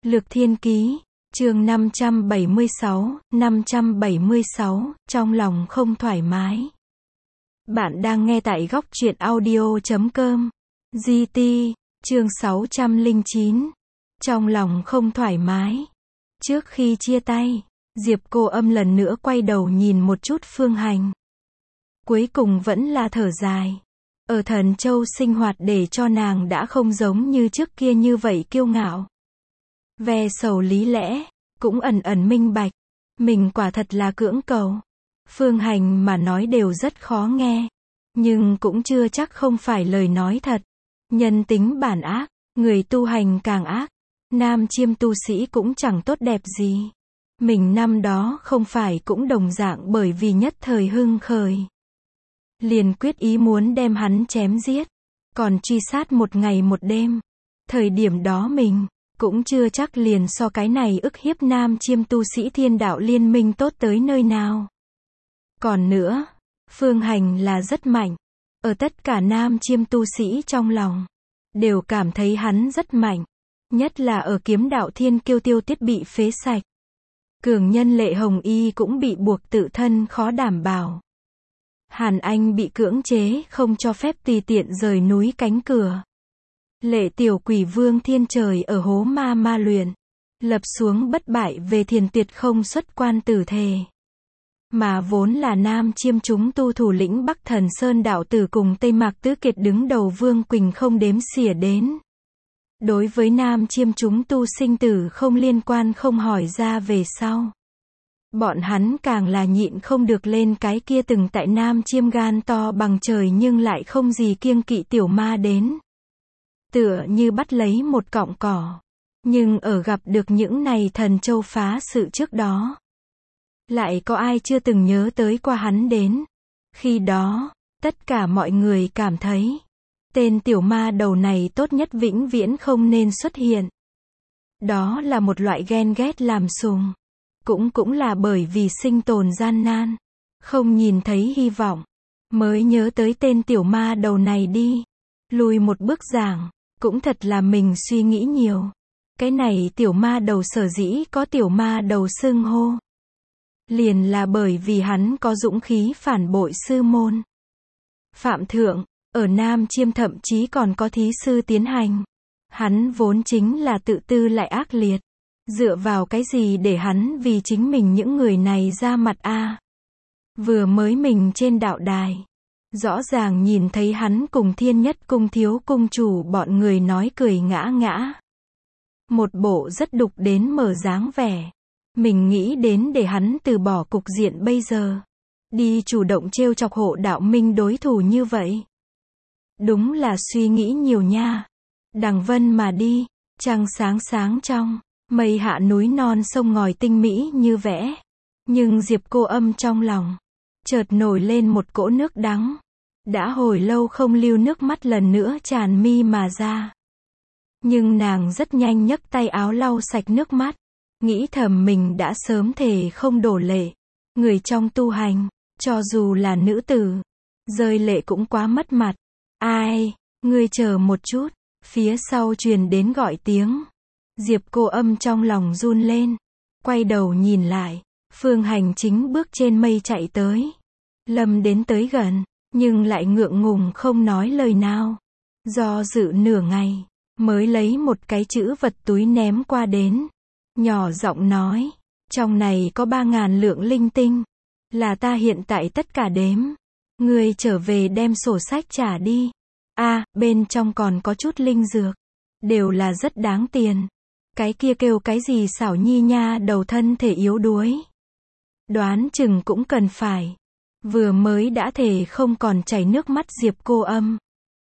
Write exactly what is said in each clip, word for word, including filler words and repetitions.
Lược Thiên Ký, chương năm trăm bảy mươi sáu, năm trăm bảy mươi sáu, trong lòng không thoải mái. Bạn đang nghe tại góc truyện audio chấm com. giê tê, chương sáu trăm lẻ chín. Trong lòng không thoải mái. Trước khi chia tay, Diệp Cô Âm lần nữa quay đầu nhìn một chút Phương Hành. Cuối cùng vẫn là thở dài. Ở Thần Châu sinh hoạt để cho nàng đã không giống như trước kia như vậy kiêu ngạo. Ve sầu lý lẽ, cũng ẩn ẩn minh bạch. Mình quả thật là cưỡng cầu. Phương Hành mà nói đều rất khó nghe. Nhưng cũng chưa chắc không phải lời nói thật. Nhân tính bản ác, người tu hành càng ác. Nam chiêm tu sĩ cũng chẳng tốt đẹp gì. Mình năm đó không phải cũng đồng dạng bởi vì nhất thời hưng khởi. Liền quyết ý muốn đem hắn chém giết. Còn truy sát một ngày một đêm. Thời điểm đó mình cũng chưa chắc liền so cái này ức hiếp nam chiêm tu sĩ thiên đạo liên minh tốt tới nơi nào. Còn nữa, Phương Hành là rất mạnh. Ở tất cả nam chiêm tu sĩ trong lòng, đều cảm thấy hắn rất mạnh. Nhất là ở kiếm đạo thiên kiêu tiêu tiết bị phế sạch. Cường nhân Lệ Hồng Y cũng bị buộc tự thân khó đảm bảo. Hàn Anh bị cưỡng chế không cho phép tùy tiện rời núi cánh cửa. Lệ tiểu quỷ vương thiên trời ở hố ma ma luyện. Lập xuống bất bại về thiền tuyệt không xuất quan tử thề. Mà vốn là nam chiêm chúng tu thủ lĩnh Bắc Thần Sơn đạo tử cùng Tây Mạc Tứ Kiệt đứng đầu Vương Quỳnh không đếm xỉa đến. Đối với nam chiêm chúng tu sinh tử không liên quan không hỏi ra về sau. Bọn hắn càng là nhịn không được lên cái kia từng tại nam chiêm gan to bằng trời nhưng lại không gì kiêng kỵ tiểu ma đến. Tựa như bắt lấy một cọng cỏ. Nhưng ở gặp được những này Thần Châu phá sự trước đó. Lại có ai chưa từng nhớ tới qua hắn đến. Khi đó, tất cả mọi người cảm thấy. Tên tiểu ma đầu này tốt nhất vĩnh viễn không nên xuất hiện. Đó là một loại ghen ghét làm sùng. Cũng cũng là bởi vì sinh tồn gian nan. Không nhìn thấy hy vọng. Mới nhớ tới tên tiểu ma đầu này đi. Lùi một bước giảng. Cũng thật là mình suy nghĩ nhiều. Cái này tiểu ma đầu sở dĩ có tiểu ma đầu xưng hô. Liền là bởi vì hắn có dũng khí phản bội sư môn. Phạm thượng, ở Nam Chiêm thậm chí còn có thí sư tiến hành. Hắn vốn chính là tự tư lại ác liệt. Dựa vào cái gì để hắn vì chính mình những người này ra mặt a? À? Vừa mới mình trên đạo đài. Rõ ràng nhìn thấy hắn cùng Thiên Nhất Cung thiếu cung chủ bọn người nói cười ngã ngã. Một bộ rất đục đến mở dáng vẻ. Mình nghĩ đến để hắn từ bỏ cục diện bây giờ. Đi chủ động trêu chọc Hộ Đạo Minh đối thủ như vậy. Đúng là suy nghĩ nhiều nha. Đằng vân mà đi, trăng sáng sáng trong, mây hạ núi non sông ngòi tinh mỹ như vẽ. Nhưng Diệp Cô Âm trong lòng, chợt nổi lên một cỗ nước đắng. Đã hồi lâu không lưu nước mắt lần nữa tràn mi mà ra. Nhưng nàng rất nhanh nhấc tay áo lau sạch nước mắt. Nghĩ thầm mình đã sớm thề không đổ lệ. Người trong tu hành, cho dù là nữ tử, rơi lệ cũng quá mất mặt. Ai, ngươi chờ một chút. Phía sau truyền đến gọi tiếng. Diệp Cô Âm trong lòng run lên. Quay đầu nhìn lại. Phương Hành chính bước trên mây chạy tới. Lâm đến tới gần. Nhưng lại ngượng ngùng không nói lời nào. Do dự nửa ngày. Mới lấy một cái chữ vật túi ném qua đến. Nhỏ giọng nói. Trong này có ba ngàn lượng linh tinh. Là ta hiện tại tất cả đếm. Ngươi trở về đem sổ sách trả đi. A, à, bên trong còn có chút linh dược. Đều là rất đáng tiền. Cái kia kêu cái gì xảo nhi nha đầu thân thể yếu đuối. Đoán chừng cũng cần phải. Vừa mới đã thể không còn chảy nước mắt Diệp Cô Âm.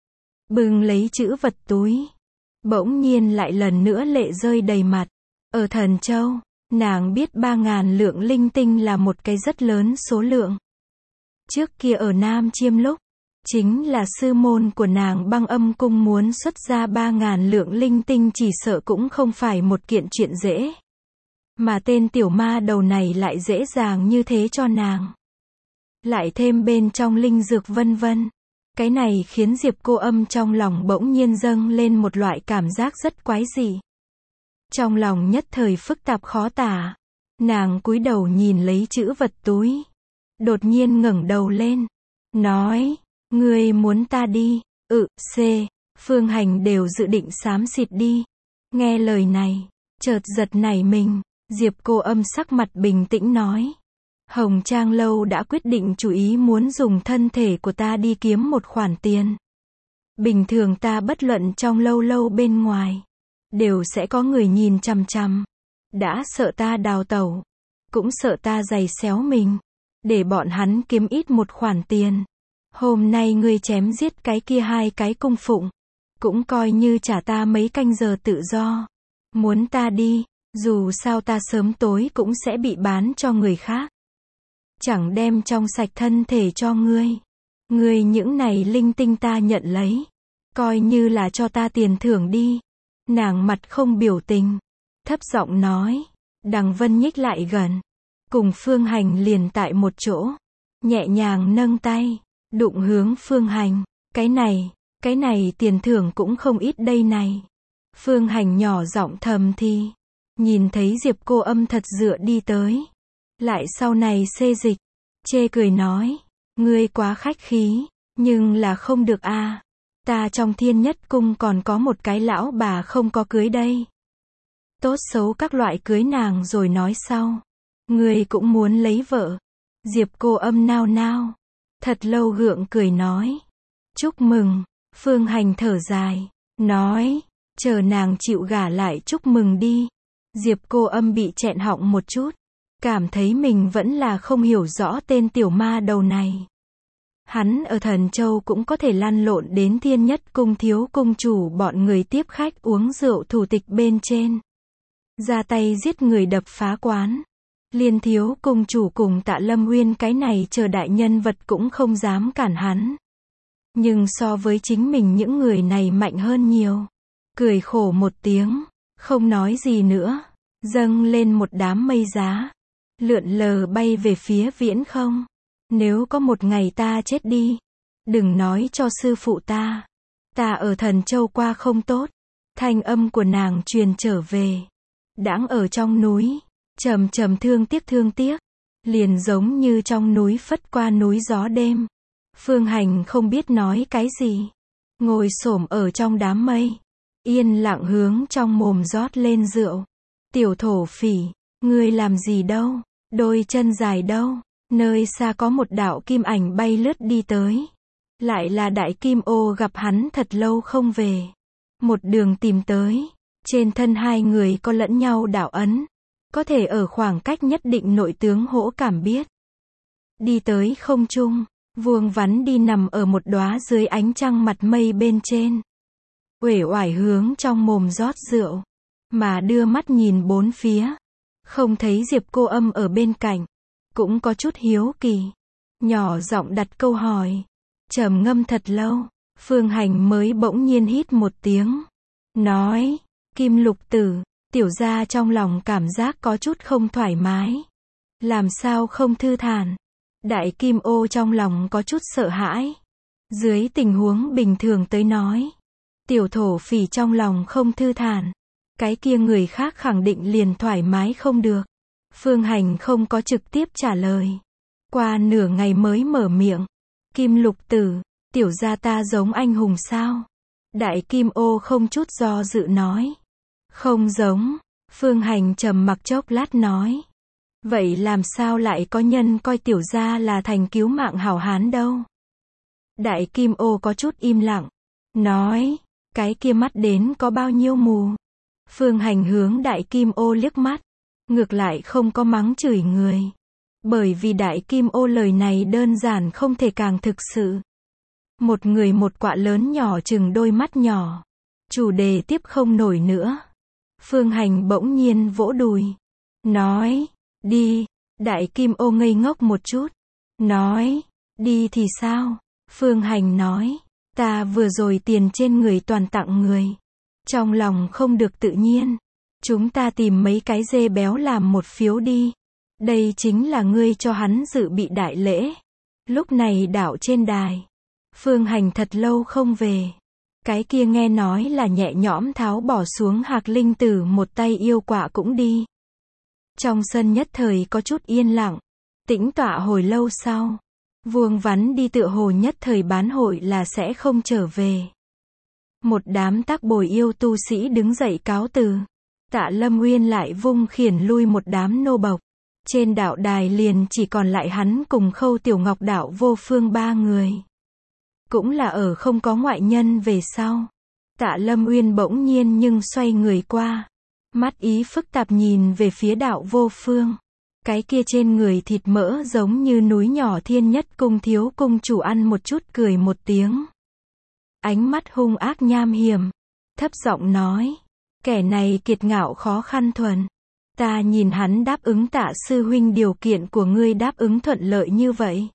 Bừng lấy chữ vật túi. Bỗng nhiên lại lần nữa lệ rơi đầy mặt. Ở Thần Châu, nàng biết ba ngàn lượng linh tinh là một cái rất lớn số lượng. Trước kia ở Nam Chiêm lúc, chính là sư môn của nàng Băng Âm Cung muốn xuất ra ba ngàn lượng linh tinh chỉ sợ cũng không phải một kiện chuyện dễ. Mà tên tiểu ma đầu này lại dễ dàng như thế cho nàng. Lại thêm bên trong linh dược vân vân. Cái này khiến Diệp Cô Âm trong lòng bỗng nhiên dâng lên một loại cảm giác rất quái dị. Trong lòng nhất thời phức tạp khó tả. Nàng cúi đầu nhìn lấy chữ vật túi. Đột nhiên ngẩng đầu lên. Nói, ngươi muốn ta đi? Ừ, C. Phương Hành đều dự định xám xịt đi. Nghe lời này, chợt giật nảy mình. Diệp Cô Âm sắc mặt bình tĩnh nói. Hồng Trang Lâu đã quyết định chủ ý muốn dùng thân thể của ta đi kiếm một khoản tiền. Bình thường ta bất luận trong lâu lâu bên ngoài, đều sẽ có người nhìn chằm chằm. Đã sợ ta đào tẩu, cũng sợ ta giày xéo mình, để bọn hắn kiếm ít một khoản tiền. Hôm nay ngươi chém giết cái kia hai cái cung phụng, cũng coi như trả ta mấy canh giờ tự do. Muốn ta đi, dù sao ta sớm tối cũng sẽ bị bán cho người khác. Chẳng đem trong sạch thân thể cho ngươi. Ngươi những này linh tinh ta nhận lấy, coi như là cho ta tiền thưởng đi. Nàng mặt không biểu tình, thấp giọng nói. Đằng Vân nhích lại gần, cùng Phương Hành liền tại một chỗ, nhẹ nhàng nâng tay, đụng hướng Phương Hành. Cái này, cái này tiền thưởng cũng không ít đây này. Phương Hành nhỏ giọng thầm thì, nhìn thấy Diệp Cô Âm thật dựa đi tới, lại sau này xê dịch, chê cười nói, ngươi quá khách khí, nhưng là không được a, à. Ta trong Thiên Nhất Cung còn có một cái lão bà không có cưới đây. Tốt xấu các loại cưới nàng rồi nói sau. Ngươi cũng muốn lấy vợ. Diệp Cô Âm nao nao, thật lâu gượng cười nói. Chúc mừng. Phương Hành thở dài, nói, chờ nàng chịu gả lại chúc mừng đi. Diệp Cô Âm bị chẹn họng một chút, cảm thấy mình vẫn là không hiểu rõ tên tiểu ma đầu này. Hắn ở Thần Châu cũng có thể lăn lộn đến Thiên Nhất Cung thiếu cung chủ bọn người tiếp khách uống rượu thủ tịch bên trên. Ra tay giết người đập phá quán. Liên thiếu cung chủ cùng Tạ Lâm Uyên cái này chờ đại nhân vật cũng không dám cản hắn. Nhưng so với chính mình những người này mạnh hơn nhiều. Cười khổ một tiếng, không nói gì nữa, dâng lên một đám mây giá, lượn lờ bay về phía viễn không. Nếu có một ngày ta chết đi, đừng nói cho sư phụ ta, ta ở Thần Châu qua không tốt. Thanh âm của nàng truyền trở về, đãng ở trong núi, trầm trầm thương tiếc thương tiếc, liền giống như trong núi phất qua núi gió đêm. Phương Hành không biết nói cái gì, ngồi xổm ở trong đám mây, yên lặng hướng trong mồm rót lên rượu. Tiểu thổ phỉ, ngươi làm gì đâu, đôi chân dài đâu. Nơi xa có một đạo kim ảnh bay lướt đi tới. Lại là Đại Kim Ô gặp hắn thật lâu không về. Một đường tìm tới, trên thân hai người có lẫn nhau đạo ấn, có thể ở khoảng cách nhất định nội tướng hỗ cảm biết. Đi tới không trung, vuông vắn đi nằm ở một đóa dưới ánh trăng mặt mây bên trên. Uể oải hướng trong mồm rót rượu, mà đưa mắt nhìn bốn phía, không thấy Diệp Cô Âm ở bên cạnh, cũng có chút hiếu kỳ, nhỏ giọng đặt câu hỏi. Trầm ngâm thật lâu, Phương Hành mới bỗng nhiên hít một tiếng, nói, Kim Lục Tử. Tiểu gia trong lòng cảm giác có chút không thoải mái, làm sao không thư thản. Đại Kim Ô trong lòng có chút sợ hãi. Dưới tình huống bình thường tới nói, tiểu thổ phỉ trong lòng không thư thản, cái kia người khác khẳng định liền thoải mái không được. Phương Hành không có trực tiếp trả lời, qua nửa ngày mới mở miệng. Kim Lục Tử, tiểu gia ta giống anh hùng sao? Đại Kim Ô không chút do dự nói, không giống. Phương Hành trầm mặc chốc lát nói, vậy làm sao lại có nhân coi tiểu gia là thành cứu mạng hảo hán đâu? Đại Kim Ô có chút im lặng, nói, cái kia mắt đến có bao nhiêu mù? Phương Hành hướng Đại Kim Ô liếc mắt, ngược lại không có mắng chửi người, bởi vì Đại Kim Ô lời này đơn giản không thể càng thực sự. Một người một quạ lớn nhỏ chừng đôi mắt nhỏ, chủ đề tiếp không nổi nữa. Phương Hành bỗng nhiên vỗ đùi, nói, đi. Đại Kim Ô ngây ngốc một chút, nói, đi thì sao? Phương Hành nói, ta vừa rồi tiền trên người toàn tặng người, trong lòng không được tự nhiên, chúng ta tìm mấy cái dê béo làm một phiếu đi, đây chính là ngươi cho hắn dự bị đại lễ. Lúc này đảo trên đài, Phương Hành thật lâu không về, Cái kia nghe nói là nhẹ nhõm tháo bỏ xuống hạc linh tử một tay yêu quạ cũng đi. Trong sân nhất thời có chút yên lặng, tĩnh tọa hồi lâu sau. Vuông Vắn đi tựa hồ nhất thời bán hội là sẽ không trở về. Một đám tác bồi yêu tu sĩ đứng dậy cáo từ. Tạ Lâm Uyên lại vung khiển lui một đám nô bộc. Trên đạo đài liền chỉ còn lại hắn cùng Khâu Tiểu Ngọc đạo vô phương ba người. Cũng là ở không có ngoại nhân về sau. Tạ Lâm Uyên bỗng nhiên nhưng xoay người qua. Mắt ý phức tạp nhìn về phía đạo vô phương. Cái kia trên người thịt mỡ giống như núi nhỏ Thiên Nhất Cung thiếu cung chủ ăn một chút cười một tiếng. Ánh mắt hung ác nham hiểm. Thấp giọng nói. Kẻ này kiệt ngạo khó khăn thuần. Ta nhìn hắn đáp ứng Tạ sư huynh điều kiện của ngươi đáp ứng thuận lợi như vậy.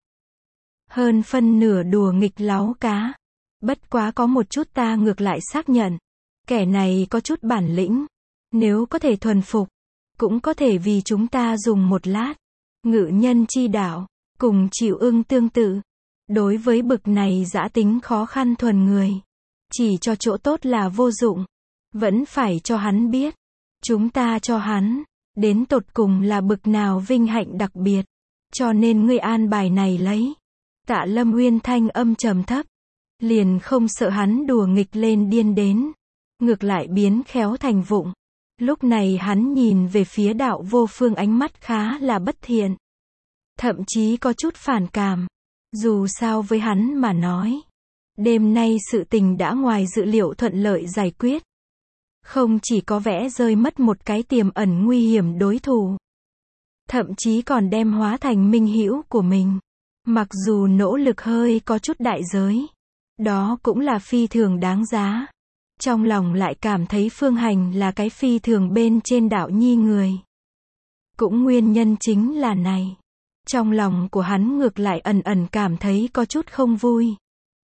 Hơn phân nửa đùa nghịch láo cá. Bất quá có một chút ta ngược lại xác nhận. Kẻ này có chút bản lĩnh. Nếu có thể thuần phục. Cũng có thể vì chúng ta dùng một lát. Ngự nhân chi đạo. Cùng chịu ưng tương tự. Đối với bực này dã tính khó khăn thuần người. Chỉ cho chỗ tốt là vô dụng. Vẫn phải cho hắn biết. Chúng ta cho hắn. Đến tột cùng là bực nào vinh hạnh đặc biệt. Cho nên ngươi an bài này lấy. Tạ Lâm Uyên thanh âm trầm thấp. Liền không sợ hắn đùa nghịch lên điên đến. Ngược lại biến khéo thành vụng. Lúc này hắn nhìn về phía đạo vô phương ánh mắt khá là bất thiện. Thậm chí có chút phản cảm. Dù sao với hắn mà nói. Đêm nay sự tình đã ngoài dự liệu thuận lợi giải quyết. Không chỉ có vẽ rơi mất một cái tiềm ẩn nguy hiểm đối thủ. Thậm chí còn đem hóa thành minh hữu của mình. Mặc dù nỗ lực hơi có chút đại giới. Đó cũng là phi thường đáng giá. Trong lòng lại cảm thấy Phương Hành là cái phi thường bên trên đạo nhi người. Cũng nguyên nhân chính là này. Trong lòng của hắn ngược lại ẩn ẩn cảm thấy có chút không vui.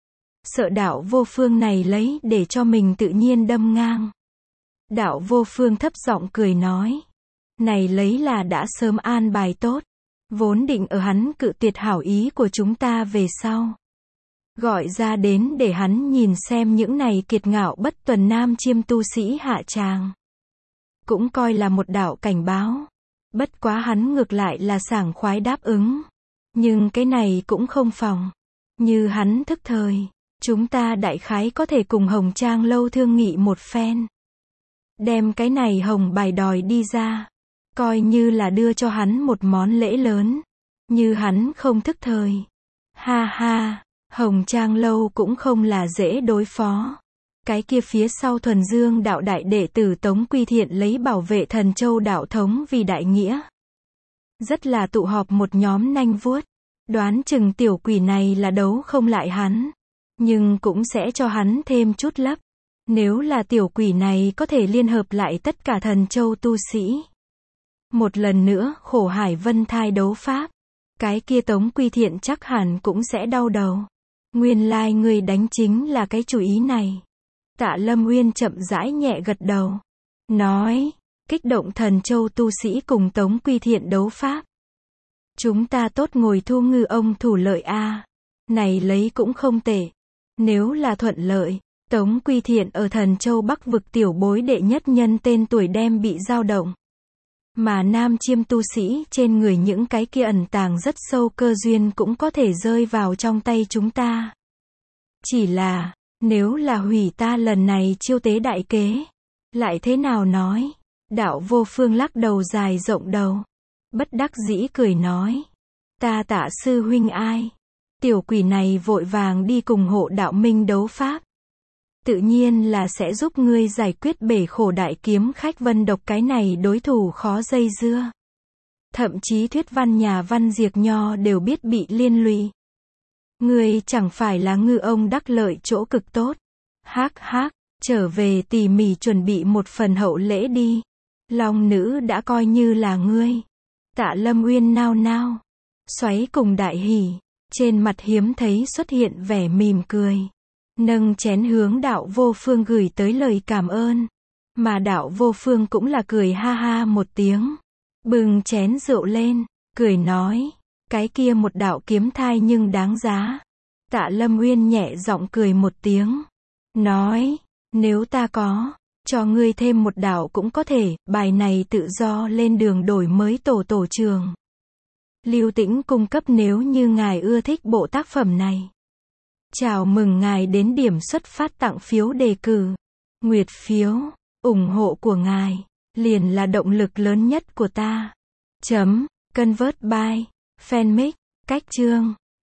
Sợ đạo vô phương này lấy để cho mình tự nhiên đâm ngang. Đạo vô phương thấp giọng cười nói. Này lấy là đã sớm an bài tốt. Vốn định ở hắn cự tuyệt hảo ý của chúng ta về sau. Gọi ra đến để hắn nhìn xem những này kiệt ngạo bất tuần nam chiêm tu sĩ hạ tràng. Cũng coi là một đạo cảnh báo. Bất quá hắn ngược lại là sảng khoái đáp ứng. Nhưng cái này cũng không phòng. Như hắn thức thời. Chúng ta đại khái có thể cùng Hồng Trang lâu thương nghị một phen. Đem cái này hồng bài đòi đi ra. Coi như là đưa cho hắn một món lễ lớn. Như hắn không thức thời. Ha ha. Hồng Trang lâu cũng không là dễ đối phó. Cái kia phía sau Thuần Dương đạo đại đệ tử Tống Quy Thiện lấy bảo vệ Thần Châu đạo thống vì đại nghĩa. Rất là tụ họp một nhóm nanh vuốt. Đoán chừng tiểu quỷ này là đấu không lại hắn. Nhưng cũng sẽ cho hắn thêm chút lấp. Nếu là tiểu quỷ này có thể liên hợp lại tất cả Thần Châu tu sĩ. Một lần nữa khổ hải vân thai đấu pháp. Cái kia Tống Quy Thiện chắc hẳn cũng sẽ đau đầu. Nguyên lai like người đánh chính là cái chủ ý này. Tạ Lâm Uyên chậm rãi nhẹ gật đầu. Nói, kích động Thần Châu tu sĩ cùng Tống Quy Thiện đấu pháp. Chúng ta tốt ngồi thu ngư ông thủ lợi a. Này lấy cũng không tệ. Nếu là thuận lợi, Tống Quy Thiện ở Thần Châu Bắc vực tiểu bối đệ nhất nhân tên tuổi đem bị dao động. Mà nam chiêm tu sĩ trên người những cái kia ẩn tàng rất sâu cơ duyên cũng có thể rơi vào trong tay chúng ta. Chỉ là, nếu là hủy ta lần này chiêu tế đại kế, lại thế nào nói? Đạo vô phương lắc đầu dài rộng đầu. Bất đắc dĩ cười nói. Ta Tạ sư huynh ai? Tiểu quỷ này vội vàng đi cùng hộ đạo minh đấu pháp. Tự nhiên là sẽ giúp ngươi giải quyết bể khổ đại kiếm khách Vân Độc cái này đối thủ khó dây dưa. Thậm chí thuyết văn nhà văn diệt nho đều biết bị liên lụy. Ngươi chẳng phải là ngư ông đắc lợi chỗ cực tốt. Hác hác, trở về tỉ mỉ chuẩn bị một phần hậu lễ đi. Long nữ đã coi như là ngươi. Tạ Lâm Uyên nao nao. Xoáy cùng đại hỉ. Trên mặt hiếm thấy xuất hiện vẻ mỉm cười. Nâng chén hướng đạo vô phương gửi tới lời cảm ơn. Mà đạo vô phương cũng là cười ha ha một tiếng. Bừng chén rượu lên, cười nói. Cái kia một đạo kiếm thai nhưng đáng giá. Tạ Lâm Uyên nhẹ giọng cười một tiếng. nói, nếu ta có, cho ngươi thêm một đạo cũng có thể, bài này tự do lên đường đổi mới tổ tổ trường. Lưu Tĩnh cung cấp nếu như ngài ưa thích bộ tác phẩm này. Chào mừng ngài đến điểm xuất phát tặng phiếu đề cử. Nguyệt phiếu, ủng hộ của ngài, liền là động lực lớn nhất của ta. Chấm, Convert by, Fanmic, cách chương.